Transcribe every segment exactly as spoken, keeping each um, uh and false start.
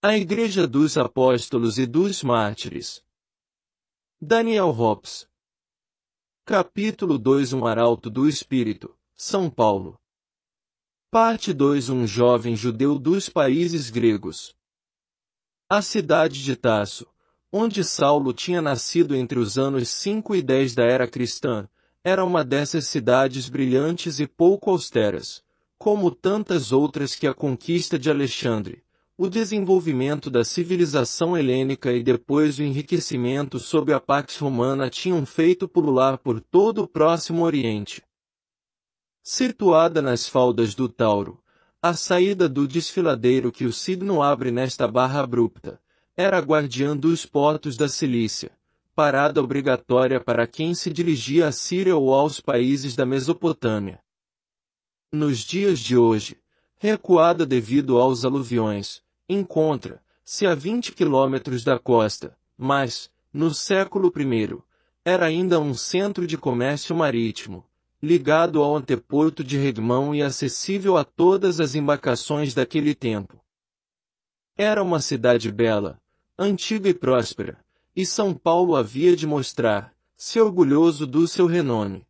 A Igreja dos Apóstolos e dos Mártires. Daniel Hobbes. Capítulo dois Um Arauto do Espírito, São Paulo. Parte dois Um jovem judeu dos países gregos. A cidade de Tarso, onde Saulo tinha nascido entre os anos cinco e dez da era cristã, era uma dessas cidades brilhantes e pouco austeras, como tantas outras que a conquista de Alexandre, o desenvolvimento da civilização helênica e depois o enriquecimento sob a Pax Romana tinham feito pulular por todo o Próximo Oriente. Situada nas faldas do Tauro, à saída do desfiladeiro que o Cídno abre nesta barra abrupta, era a guardiã dos portos da Cilícia, parada obrigatória para quem se dirigia à Síria ou aos países da Mesopotâmia. Nos dias de hoje, recuada devido aos aluviões, encontra-se a vinte quilômetros da costa, mas, no século primeiro, era ainda um centro de comércio marítimo, ligado ao anteporto de Redmão e acessível a todas as embarcações daquele tempo. Era uma cidade bela, antiga e próspera, e São Paulo havia de mostrar-se orgulhoso do seu renome.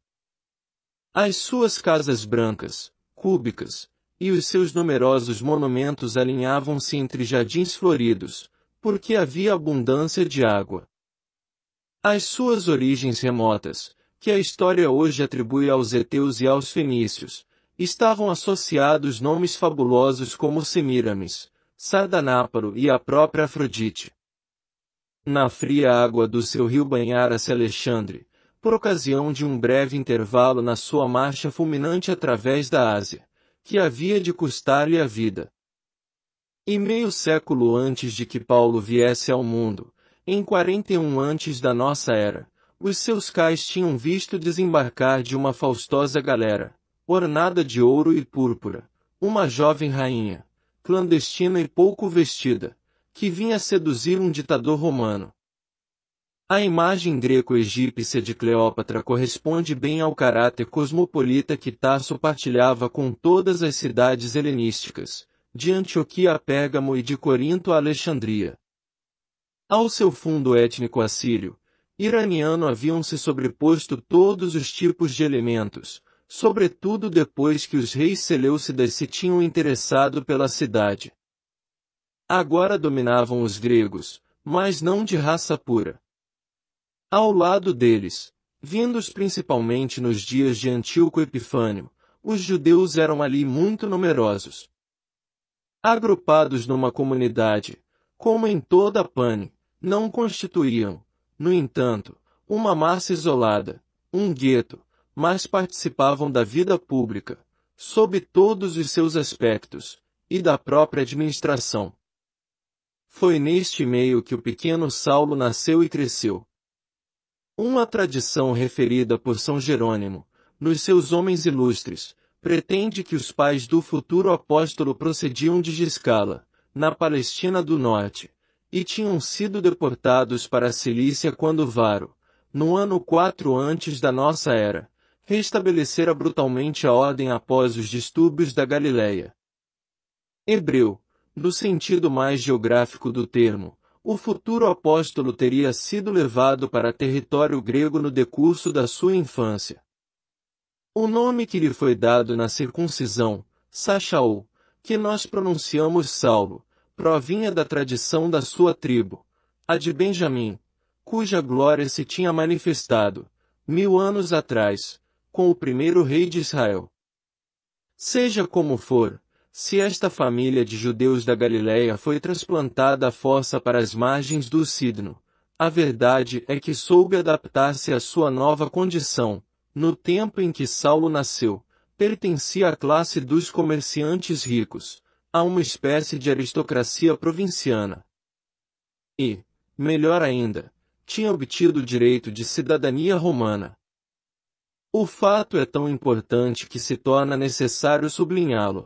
As suas casas brancas, cúbicas, e os seus numerosos monumentos alinhavam-se entre jardins floridos, porque havia abundância de água. As suas origens remotas, que a história hoje atribui aos heteus e aos fenícios, estavam associados nomes fabulosos como Semíramis, Sardanáparo e a própria Afrodite. Na fria água do seu rio banhara-se Alexandre, por ocasião de um breve intervalo na sua marcha fulminante através da Ásia, que havia de custar-lhe a vida. E meio século antes de que Paulo viesse ao mundo, em quarenta e um antes da nossa era, os seus cais tinham visto desembarcar de uma faustosa galera, ornada de ouro e púrpura, uma jovem rainha, clandestina e pouco vestida, que vinha seduzir um ditador romano. A imagem greco-egípcia de Cleópatra corresponde bem ao caráter cosmopolita que Tarso partilhava com todas as cidades helenísticas, de Antioquia a Pérgamo e de Corinto a Alexandria. Ao seu fundo étnico assírio, iraniano haviam se sobreposto todos os tipos de elementos, sobretudo depois que os reis seleucidas se tinham interessado pela cidade. Agora dominavam os gregos, mas não de raça pura. Ao lado deles, vindos principalmente nos dias de Antíoco Epifânio, os judeus eram ali muito numerosos. Agrupados numa comunidade, como em toda a Pane, não constituíam, no entanto, uma massa isolada, um gueto, mas participavam da vida pública, sob todos os seus aspectos, e da própria administração. Foi neste meio que o pequeno Saulo nasceu e cresceu. Uma tradição referida por São Jerônimo, nos seus Homens Ilustres, pretende que os pais do futuro apóstolo procediam de Giscala, na Palestina do Norte, e tinham sido deportados para a Cilícia quando Varo, no ano quatro antes da nossa era, restabelecera brutalmente a ordem após os distúrbios da Galileia. Hebreu, no sentido mais geográfico do termo, o futuro apóstolo teria sido levado para território grego no decurso da sua infância. O nome que lhe foi dado na circuncisão, Sachaú, que nós pronunciamos Saulo, provinha da tradição da sua tribo, a de Benjamim, cuja glória se tinha manifestado, mil anos atrás, com o primeiro rei de Israel. Seja como for, se esta família de judeus da Galileia foi transplantada à força para as margens do Cídno, a verdade é que soube adaptar-se à sua nova condição. No tempo em que Saulo nasceu, pertencia à classe dos comerciantes ricos, a uma espécie de aristocracia provinciana. E, melhor ainda, tinha obtido o direito de cidadania romana. O fato é tão importante que se torna necessário sublinhá-lo.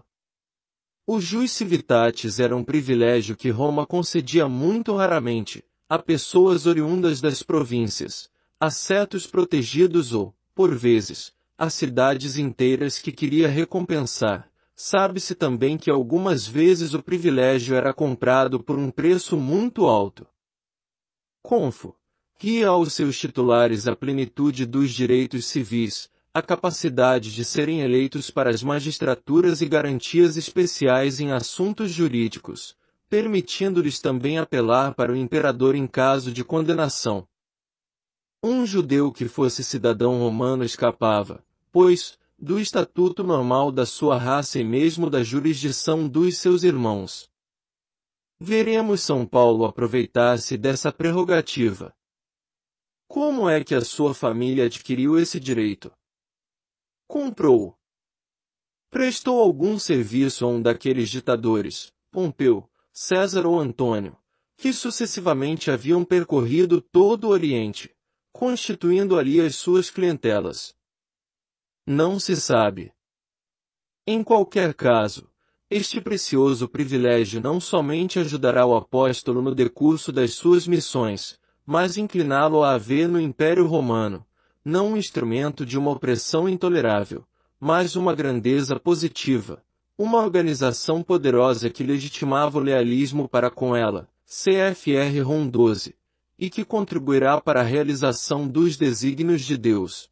O jus civitatis era um privilégio que Roma concedia muito raramente, a pessoas oriundas das províncias, a certos protegidos ou, por vezes, a cidades inteiras que queria recompensar, sabe-se também que algumas vezes o privilégio era comprado por um preço muito alto. Confo guia aos seus titulares a plenitude dos direitos civis, a capacidade de serem eleitos para as magistraturas e garantias especiais em assuntos jurídicos, permitindo-lhes também apelar para o imperador em caso de condenação. Um judeu que fosse cidadão romano escapava, pois, do estatuto normal da sua raça e mesmo da jurisdição dos seus irmãos. Veremos São Paulo aproveitar-se dessa prerrogativa. Como é que a sua família adquiriu esse direito? Comprou. Prestou algum serviço a um daqueles ditadores, Pompeu, César ou Antônio, que sucessivamente haviam percorrido todo o Oriente, constituindo ali as suas clientelas? Não se sabe. Em qualquer caso, este precioso privilégio não somente ajudará o apóstolo no decurso das suas missões, mas incliná-lo a haver no Império Romano, não um instrumento de uma opressão intolerável, mas uma grandeza positiva, uma organização poderosa que legitimava o lealismo para com ela, C F R Rom doze, e que contribuirá para a realização dos desígnios de Deus.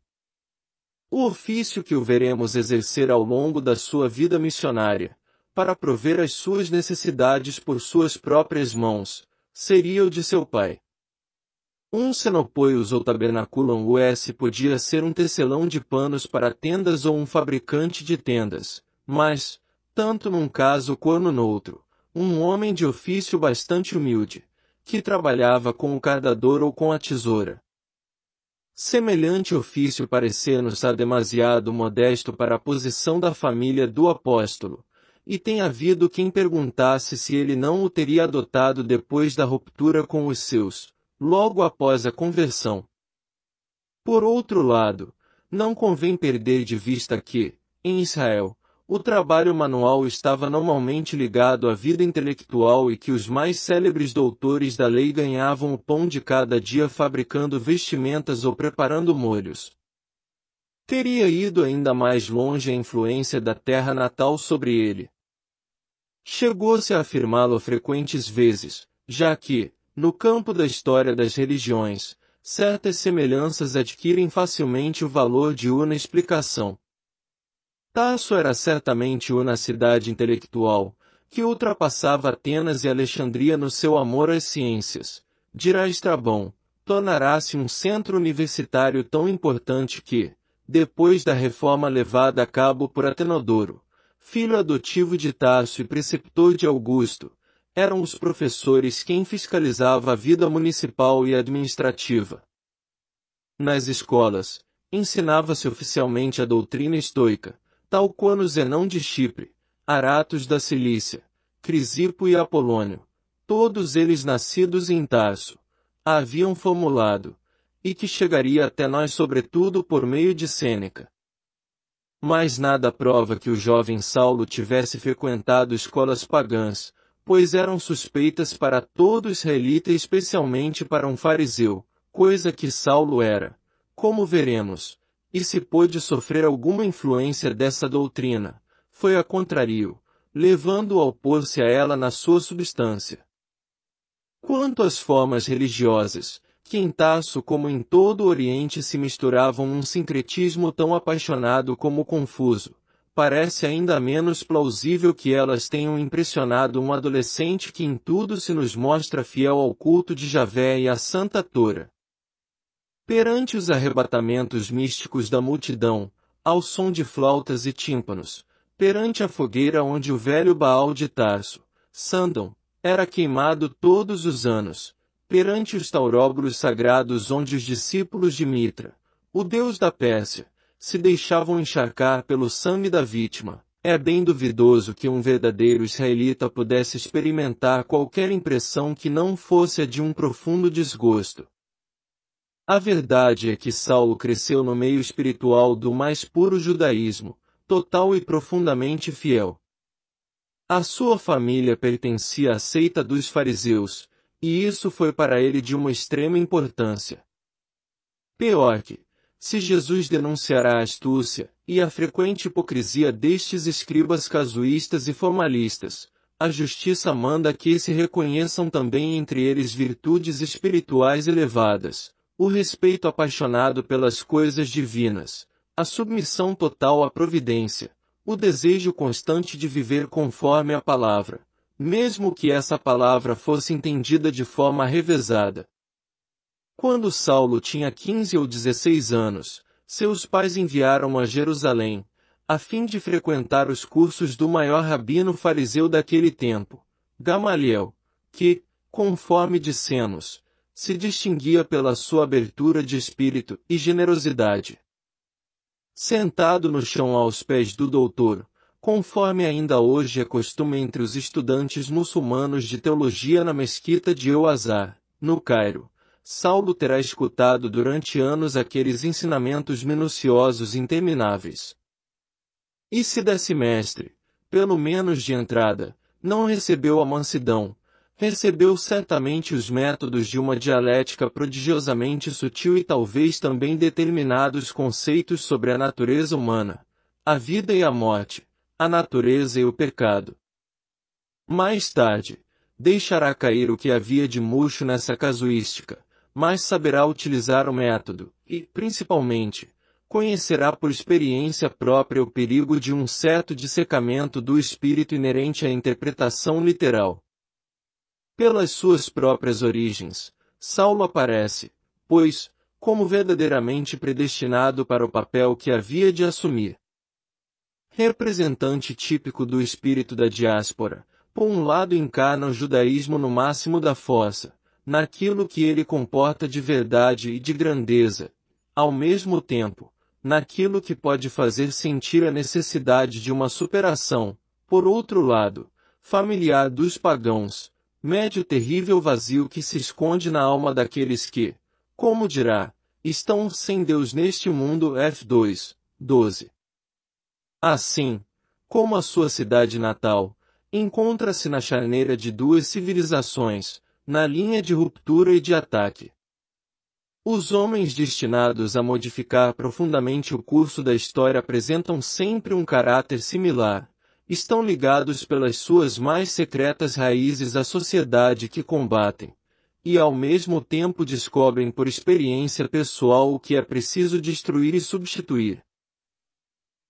O ofício que o veremos exercer ao longo da sua vida missionária, para prover as suas necessidades por suas próprias mãos, seria o de seu pai. Um cenopoios ou tabernaculum us podia ser um tecelão de panos para tendas ou um fabricante de tendas, mas, tanto num caso como no outro, um homem de ofício bastante humilde, que trabalhava com o cardador ou com a tesoura. Semelhante ofício parecer-nos-á demasiado modesto para a posição da família do apóstolo, e tem havido quem perguntasse se ele não o teria adotado depois da ruptura com os seus, logo após a conversão. Por outro lado, não convém perder de vista que, em Israel, o trabalho manual estava normalmente ligado à vida intelectual e que os mais célebres doutores da lei ganhavam o pão de cada dia fabricando vestimentas ou preparando molhos. Teria ido ainda mais longe a influência da terra natal sobre ele. Chegou-se a afirmá-lo frequentes vezes, já que, no campo da história das religiões, certas semelhanças adquirem facilmente o valor de una explicação. Tarso era certamente uma cidade intelectual, que ultrapassava Atenas e Alexandria no seu amor às ciências. Dirá Estrabão, tornará-se um centro universitário tão importante que, depois da reforma levada a cabo por Atenodoro, filho adotivo de Tarso e preceptor de Augusto, eram os professores quem fiscalizava a vida municipal e administrativa. Nas escolas, ensinava-se oficialmente a doutrina estoica, tal qual Zenão de Chipre, Aratos da Cilícia, Crisipo e Apolônio, todos eles nascidos em Tarso, a haviam formulado, e que chegaria até nós sobretudo por meio de Sêneca. Mas nada prova que o jovem Saulo tivesse frequentado escolas pagãs, pois eram suspeitas para todo israelita e especialmente para um fariseu, coisa que Saulo era, como veremos, e se pôde sofrer alguma influência dessa doutrina, foi a contrário, levando-o a opor-se a ela na sua substância. Quanto às formas religiosas, que em Tarso como em todo o Oriente se misturavam um sincretismo tão apaixonado como confuso, parece ainda menos plausível que elas tenham impressionado um adolescente que em tudo se nos mostra fiel ao culto de Javé e à Santa Tora. Perante os arrebatamentos místicos da multidão, ao som de flautas e tímpanos, perante a fogueira onde o velho Baal de Tarso, Sandão, era queimado todos os anos, perante os tauróbulos sagrados onde os discípulos de Mitra, o deus da Pérsia, se deixavam encharcar pelo sangue da vítima, é bem duvidoso que um verdadeiro israelita pudesse experimentar qualquer impressão que não fosse a de um profundo desgosto. A verdade é que Saulo cresceu no meio espiritual do mais puro judaísmo, total e profundamente fiel. A sua família pertencia à seita dos fariseus, e isso foi para ele de uma extrema importância. Pior que, Se Jesus denunciará a astúcia e a frequente hipocrisia destes escribas casuístas e formalistas, a justiça manda que se reconheçam também entre eles virtudes espirituais elevadas, o respeito apaixonado pelas coisas divinas, a submissão total à providência, o desejo constante de viver conforme a palavra, mesmo que essa palavra fosse entendida de forma revezada. Quando Saulo tinha quinze ou dezesseis anos, seus pais enviaram-o a Jerusalém, a fim de frequentar os cursos do maior rabino fariseu daquele tempo, Gamaliel, que, conforme dissemos, se distinguia pela sua abertura de espírito e generosidade. Sentado no chão aos pés do doutor, conforme ainda hoje é costume entre os estudantes muçulmanos de teologia na mesquita de El-Azhar, no Cairo, Saulo terá escutado durante anos aqueles ensinamentos minuciosos e intermináveis. E se desse mestre, pelo menos de entrada, não recebeu a mansidão, recebeu certamente os métodos de uma dialética prodigiosamente sutil e talvez também determinados conceitos sobre a natureza humana, a vida e a morte, a natureza e o pecado. Mais tarde, deixará cair o que havia de murcho nessa casuística, mas saberá utilizar o método, e, principalmente, conhecerá por experiência própria o perigo de um certo dissecamento do espírito inerente à interpretação literal. Pelas suas próprias origens, Saulo aparece, pois, como verdadeiramente predestinado para o papel que havia de assumir. Representante típico do espírito da diáspora, por um lado encarna o judaísmo no máximo da força, naquilo que ele comporta de verdade e de grandeza, ao mesmo tempo, naquilo que pode fazer sentir a necessidade de uma superação, por outro lado, familiar dos pagãos, mede o terrível vazio que se esconde na alma daqueles que, como dirá, estão sem Deus neste mundo. F dois, doze. Assim, como a sua cidade natal, encontra-se na charneira de duas civilizações, na linha de ruptura e de ataque. Os homens destinados a modificar profundamente o curso da história apresentam sempre um caráter similar, estão ligados pelas suas mais secretas raízes à sociedade que combatem, e ao mesmo tempo descobrem por experiência pessoal o que é preciso destruir e substituir.